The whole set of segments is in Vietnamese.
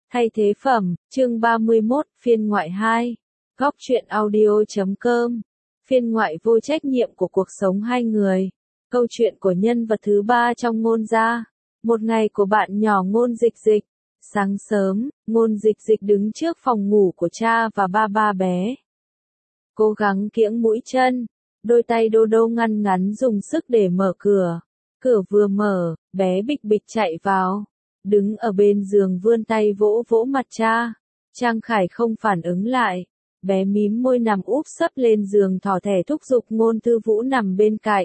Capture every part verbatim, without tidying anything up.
Thay thế phẩm, chương ba mươi mốt, phiên ngoại hai. Góc truyện audio chấm com. Phiên ngoại vô trách nhiệm của cuộc sống hai người. Câu chuyện của nhân vật thứ ba trong Ngôn gia. Một ngày của bạn nhỏ Ngôn Dịch Dịch. Sáng sớm, Ngôn Dịch Dịch đứng trước phòng ngủ của cha và ba ba bé. Cố gắng kiễng mũi chân, đôi tay đô đô ngăn ngắn dùng sức để mở cửa. Cửa vừa mở, bé bịch bịch chạy vào. Đứng ở bên giường vươn tay vỗ vỗ mặt cha. Trang Khải không phản ứng lại. Bé mím môi nằm úp sấp lên giường thỏ thẻ thúc giục Ngôn Thư Vũ nằm bên cạnh.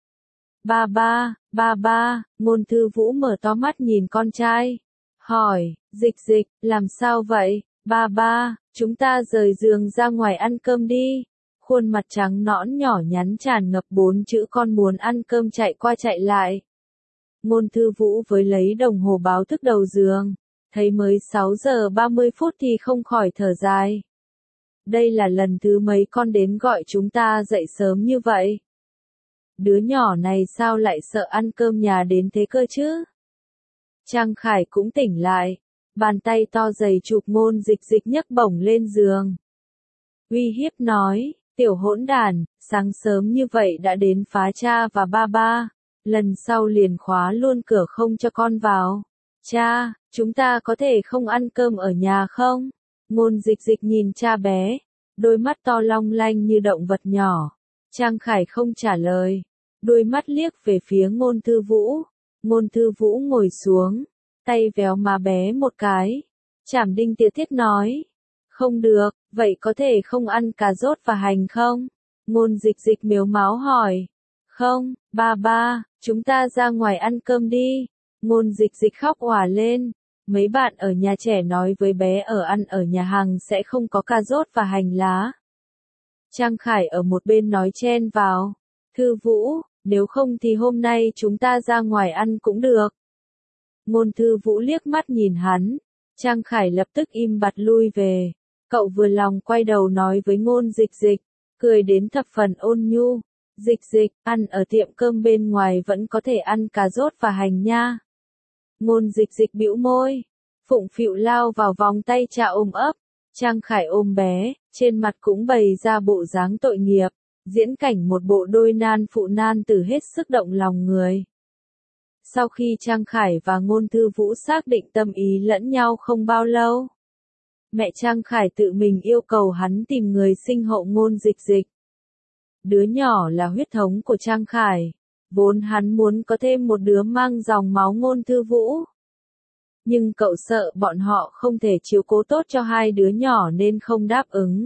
Ba ba, ba ba, Ngôn Thư Vũ mở to mắt nhìn con trai. Hỏi, Dịch Dịch, làm sao vậy? Ba ba, chúng ta rời giường ra ngoài ăn cơm đi. Khuôn mặt trắng nõn nhỏ nhắn tràn ngập bốn chữ con muốn ăn cơm chạy qua chạy lại. Ngôn Thư Vũ với lấy đồng hồ báo thức đầu giường, thấy mới sáu giờ ba mươi phút thì không khỏi thở dài. Đây là lần thứ mấy con đến gọi chúng ta dậy sớm như vậy? Đứa nhỏ này sao lại sợ ăn cơm nhà đến thế cơ chứ? Trang Khải cũng tỉnh lại, bàn tay to dày chụp Ngôn Dịch Dịch nhấc bổng lên giường. Uy hiếp nói, tiểu hỗn đản, sáng sớm như vậy đã đến phá cha và ba ba. Lần sau liền khóa luôn cửa không cho con vào. Cha, chúng ta có thể không ăn cơm ở nhà không? Ngôn Dịch Dịch nhìn cha bé, đôi mắt to long lanh như động vật nhỏ. Trang Khải không trả lời, đôi mắt liếc về phía Ngôn Thư Vũ. Ngôn Thư Vũ ngồi xuống, tay véo má bé một cái. Trảm đinh tiệt thiết nói, không được, vậy có thể không ăn cà rốt và hành không? Ngôn Dịch Dịch mếu máo hỏi. Không, ba ba, chúng ta ra ngoài ăn cơm đi. Ngôn Dịch Dịch khóc òa lên. Mấy bạn ở nhà trẻ nói với bé ở ăn ở nhà hàng sẽ không có cà rốt và hành lá. Trang Khải ở một bên nói chen vào. Thư Vũ, nếu không thì hôm nay chúng ta ra ngoài ăn cũng được. Ngôn Thư Vũ liếc mắt nhìn hắn. Trang Khải lập tức im bặt lui về. Cậu vừa lòng quay đầu nói với Ngôn Dịch Dịch, cười đến thập phần ôn nhu. Dịch Dịch, ăn ở tiệm cơm bên ngoài vẫn có thể ăn cà rốt và hành nha. Ngôn Dịch Dịch bĩu môi, phụng phịu lao vào vòng tay cha ôm ấp. Trang Khải ôm bé, trên mặt cũng bày ra bộ dáng tội nghiệp, diễn cảnh một bộ đôi nan phụ nan tử hết sức động lòng người. Sau khi Trang Khải và Ngôn Thư Vũ xác định tâm ý lẫn nhau không bao lâu, mẹ Trang Khải tự mình yêu cầu hắn tìm người sinh hộ Ngôn Dịch Dịch. Đứa nhỏ là huyết thống của Trang Khải, vốn hắn muốn có thêm một đứa mang dòng máu Ngôn Thư Vũ. Nhưng cậu sợ bọn họ không thể chiếu cố tốt cho hai đứa nhỏ nên không đáp ứng.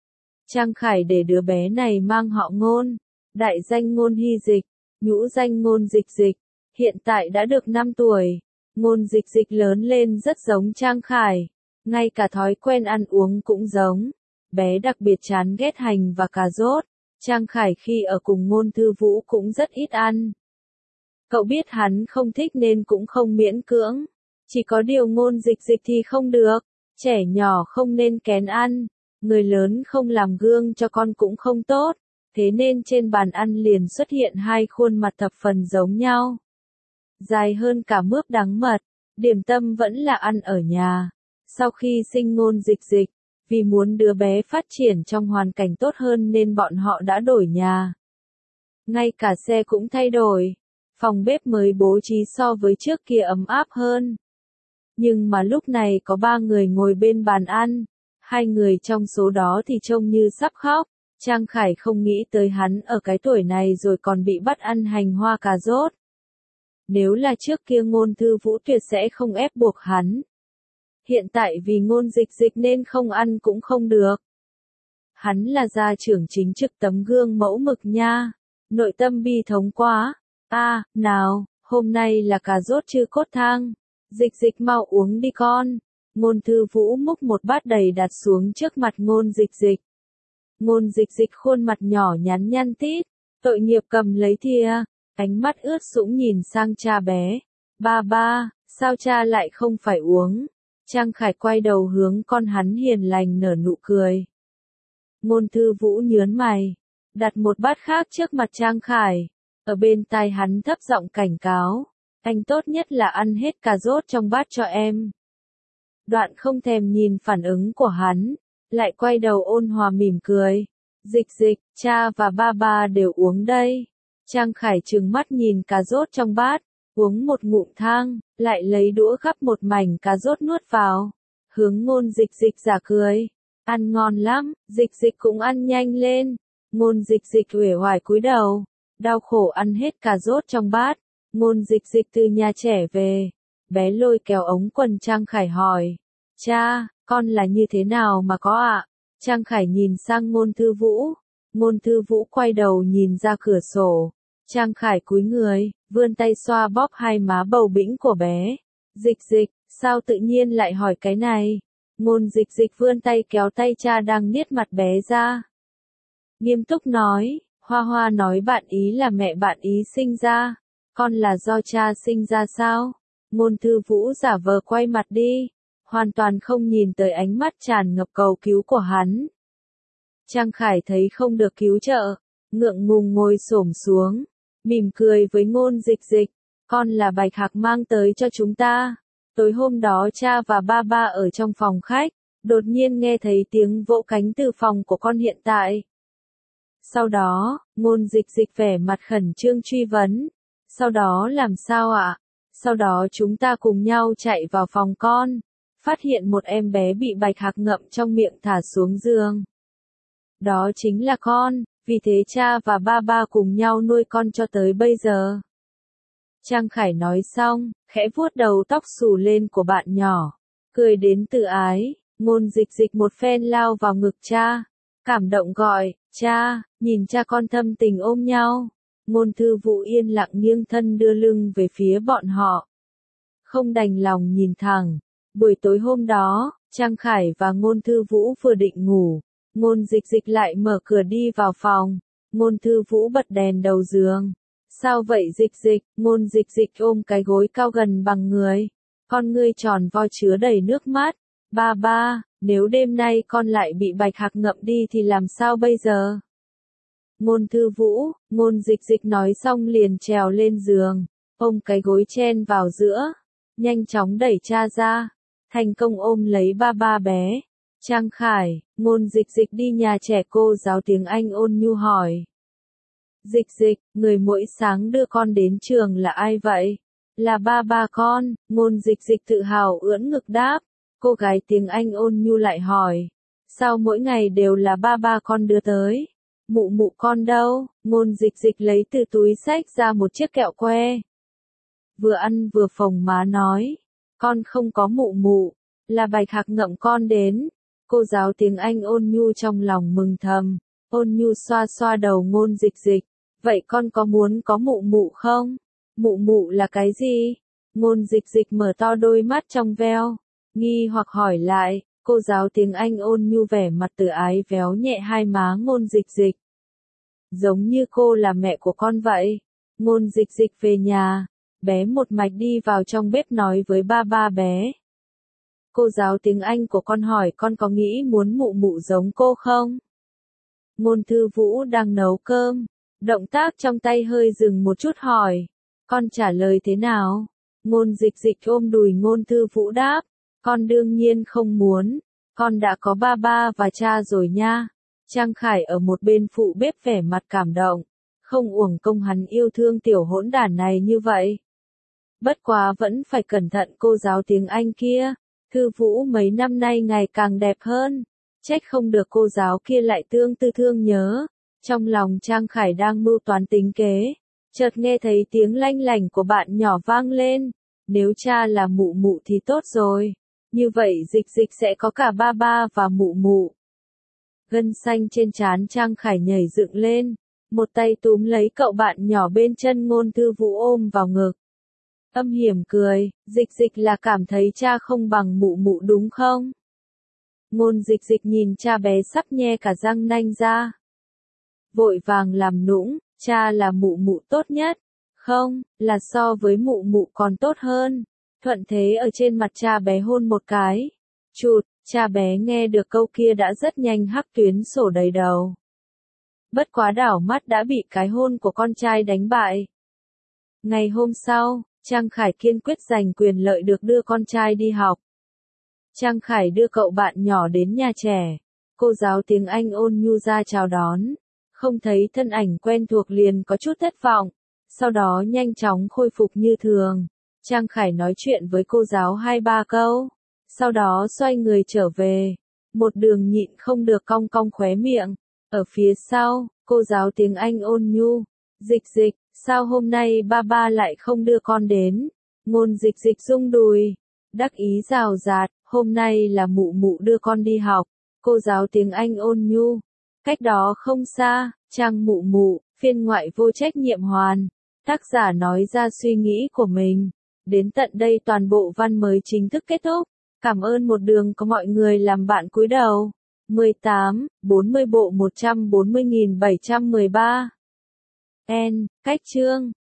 Trang Khải để đứa bé này mang họ Ngôn, đại danh Ngôn Hy Dịch, nhũ danh Ngôn Dịch Dịch, hiện tại đã được năm tuổi. Ngôn Dịch Dịch lớn lên rất giống Trang Khải, ngay cả thói quen ăn uống cũng giống. Bé đặc biệt chán ghét hành và cà rốt. Trang Khải khi ở cùng Ngôn Thư Vũ cũng rất ít ăn. Cậu biết hắn không thích nên cũng không miễn cưỡng. Chỉ có điều Ngôn Dịch Dịch thì không được. Trẻ nhỏ không nên kén ăn. Người lớn không làm gương cho con cũng không tốt. Thế nên trên bàn ăn liền xuất hiện hai khuôn mặt thập phần giống nhau. Dài hơn cả mướp đắng mật. Điểm tâm vẫn là ăn ở nhà. Sau khi sinh Ngôn Dịch Dịch, vì muốn đứa bé phát triển trong hoàn cảnh tốt hơn nên bọn họ đã đổi nhà. Ngay cả xe cũng thay đổi. Phòng bếp mới bố trí so với trước kia ấm áp hơn. Nhưng mà lúc này có ba người ngồi bên bàn ăn. Hai người trong số đó thì trông như sắp khóc. Trang Khải không nghĩ tới hắn ở cái tuổi này rồi còn bị bắt ăn hành hoa cà rốt. Nếu là trước kia Ngôn Thư Vũ tuyệt sẽ không ép buộc hắn. Hiện tại vì Ngôn Dịch Dịch nên không ăn cũng không được. Hắn là gia trưởng chính trực tấm gương mẫu mực nha. Nội tâm bi thống quá. A, à, nào, hôm nay là cà rốt chư cốt thang. Dịch Dịch mau uống đi con. Ngôn Thư Vũ múc một bát đầy đặt xuống trước mặt Ngôn Dịch Dịch. Ngôn Dịch Dịch khuôn mặt nhỏ nhắn nhăn tít, tội nghiệp cầm lấy thìa, ánh mắt ướt sũng nhìn sang cha bé. Ba ba, sao cha lại không phải uống? Trang Khải quay đầu hướng con hắn hiền lành nở nụ cười. Ngôn Thư Vũ nhớn mày, đặt một bát khác trước mặt Trang Khải, ở bên tai hắn thấp giọng cảnh cáo, anh tốt nhất là ăn hết cà rốt trong bát cho em. Đoạn không thèm nhìn phản ứng của hắn, lại quay đầu ôn hòa mỉm cười. Dịch dịch, cha và ba ba đều uống đây. Trang Khải trừng mắt nhìn cà rốt trong bát, uống một ngụm thang, lại lấy đũa gắp một mảnh cà rốt nuốt vào. Hướng Ngôn Dịch Dịch giả cười. Ăn ngon lắm, Dịch Dịch cũng ăn nhanh lên. Ngôn Dịch Dịch uể oải cúi đầu, đau khổ ăn hết cà rốt trong bát. Ngôn Dịch Dịch từ nhà trẻ về, bé lôi kéo ống quần Trang Khải hỏi. Cha, con là như thế nào mà có ạ? À? Trang Khải nhìn sang Ngôn Thư Vũ. Ngôn Thư Vũ quay đầu nhìn ra cửa sổ. Trang Khải cúi người, vươn tay xoa bóp hai má bầu bĩnh của bé. Dịch Dịch, sao tự nhiên lại hỏi cái này? Ngôn Dịch Dịch vươn tay kéo tay cha đang niết mặt bé ra. Nghiêm túc nói, Hoa Hoa nói bạn ý là mẹ bạn ý sinh ra. Con là do cha sinh ra sao? Ngôn Thư Vũ giả vờ quay mặt đi, hoàn toàn không nhìn tới ánh mắt tràn ngập cầu cứu của hắn. Trang Khải thấy không được cứu trợ, ngượng ngùng ngồi xổm xuống, mỉm cười với Ngôn Dịch Dịch. Con là Bạch Hạc mang tới cho chúng ta. Tối hôm đó cha và ba ba ở trong phòng khách, đột nhiên nghe thấy tiếng vỗ cánh từ phòng của con hiện tại. Sau đó, Ngôn Dịch Dịch vẻ mặt khẩn trương truy vấn. Sau đó làm sao ạ? Sau đó chúng ta cùng nhau chạy vào phòng con, phát hiện một em bé bị Bạch Hạc ngậm trong miệng thả xuống giường. Đó chính là con, vì thế cha và ba ba cùng nhau nuôi con cho tới bây giờ. Trang Khải nói xong, khẽ vuốt đầu tóc xù lên của bạn nhỏ, cười đến tự ái. Ngôn Dịch Dịch một phen lao vào ngực cha, cảm động gọi, cha, nhìn cha con thâm tình ôm nhau. Ngôn Thư Vũ yên lặng nghiêng thân đưa lưng về phía bọn họ, không đành lòng nhìn thẳng. Buổi tối hôm đó, Trang Khải và Ngôn Thư Vũ vừa định ngủ, Ngôn Dịch Dịch lại mở cửa đi vào phòng. Ngôn Thư Vũ bật đèn đầu giường. Sao vậy Dịch Dịch? Ngôn Dịch Dịch ôm cái gối cao gần bằng người, con ngươi tròn vo chứa đầy nước mắt. Ba ba, nếu đêm nay con lại bị Bạch Hạc ngậm đi thì làm sao bây giờ? Ngôn Thư Vũ, Ngôn Dịch Dịch nói xong liền trèo lên giường, ôm cái gối chen vào giữa, nhanh chóng đẩy cha ra, thành công ôm lấy ba ba bé. Trang Khải, Ngôn Dịch Dịch đi nhà trẻ cô giáo tiếng Anh ôn nhu hỏi. Dịch Dịch, người mỗi sáng đưa con đến trường là ai vậy? Là ba ba con. Ngôn Dịch Dịch tự hào ưỡn ngực đáp. Cô gái tiếng Anh ôn nhu lại hỏi. Sao mỗi ngày đều là ba ba con đưa tới? Mụ mụ con đâu? Ngôn Dịch Dịch lấy từ túi xách ra một chiếc kẹo que. Vừa ăn vừa phồng má nói. Con không có mụ mụ, là Bạch Hạc ngậm con đến. Cô giáo tiếng Anh ôn nhu trong lòng mừng thầm, ôn nhu xoa xoa đầu Ngôn Dịch Dịch. Vậy con có muốn có mụ mụ không? Mụ mụ là cái gì? Ngôn Dịch Dịch mở to đôi mắt trong veo, nghi hoặc hỏi lại. Cô giáo tiếng Anh ôn nhu vẻ mặt từ ái véo nhẹ hai má Ngôn Dịch Dịch. Giống như cô là mẹ của con vậy. Ngôn Dịch Dịch về nhà, bé một mạch đi vào trong bếp nói với ba ba bé. Cô giáo tiếng Anh của con hỏi con có nghĩ muốn mụ mụ giống cô không? Ngôn Thư Vũ đang nấu cơm, động tác trong tay hơi dừng một chút hỏi. Con trả lời thế nào? Ngôn Dịch Dịch ôm đùi Ngôn Thư Vũ đáp. Con đương nhiên không muốn, con đã có ba ba và cha rồi nha. Trang Khải ở một bên phụ bếp vẻ mặt cảm động, không uổng công hắn yêu thương tiểu hỗn đản này như vậy. Bất quá vẫn phải cẩn thận cô giáo tiếng Anh kia. Thư Vũ mấy năm nay ngày càng đẹp hơn, trách không được cô giáo kia lại tương tư thương nhớ. Trong lòng Trang Khải đang mưu toán tính kế, chợt nghe thấy tiếng lanh lảnh của bạn nhỏ vang lên. Nếu cha là mụ mụ thì tốt rồi, như vậy Dịch Dịch sẽ có cả ba ba và mụ mụ. Gân xanh trên trán Trang Khải nhảy dựng lên, một tay túm lấy cậu bạn nhỏ bên chân Ngôn Thư Vũ ôm vào ngực. Âm hiểm cười, Dịch Dịch là cảm thấy cha không bằng mụ mụ đúng không? Ngôn Dịch Dịch nhìn cha bé sắp nhe cả răng nanh ra, vội vàng làm nũng, cha là mụ mụ tốt nhất. Không, là so với mụ mụ còn tốt hơn. Thuận thế ở trên mặt cha bé hôn một cái. Chụt, cha bé nghe được câu kia đã rất nhanh hắc tuyến sổ đầy đầu. Bất quá đảo mắt đã bị cái hôn của con trai đánh bại. Ngày hôm sau, Trang Khải kiên quyết giành quyền lợi được đưa con trai đi học. Trang Khải đưa cậu bạn nhỏ đến nhà trẻ. Cô giáo tiếng Anh ôn nhu ra chào đón. Không thấy thân ảnh quen thuộc liền có chút thất vọng. Sau đó nhanh chóng khôi phục như thường. Trang Khải nói chuyện với cô giáo hai ba câu. Sau đó xoay người trở về. Một đường nhịn không được cong cong khóe miệng. Ở phía sau, cô giáo tiếng Anh ôn nhu. Dịch dịch, sao hôm nay ba ba lại không đưa con đến? Ngôn dịch dịch rung đùi. Đắc ý rào rạt, hôm nay là mụ mụ đưa con đi học. Cô giáo tiếng Anh ôn nhu. Cách đó không xa, Trang mụ mụ, phiên ngoại vô trách nhiệm hoàn. Tác giả nói ra suy nghĩ của mình. Đến tận đây toàn bộ văn mới chính thức kết thúc. Cảm ơn một đường có mọi người làm bạn cúi đầu. mười tám, bốn mươi bộ một trăm bốn mươi nghìn bảy trăm mười ba. N, cách chương.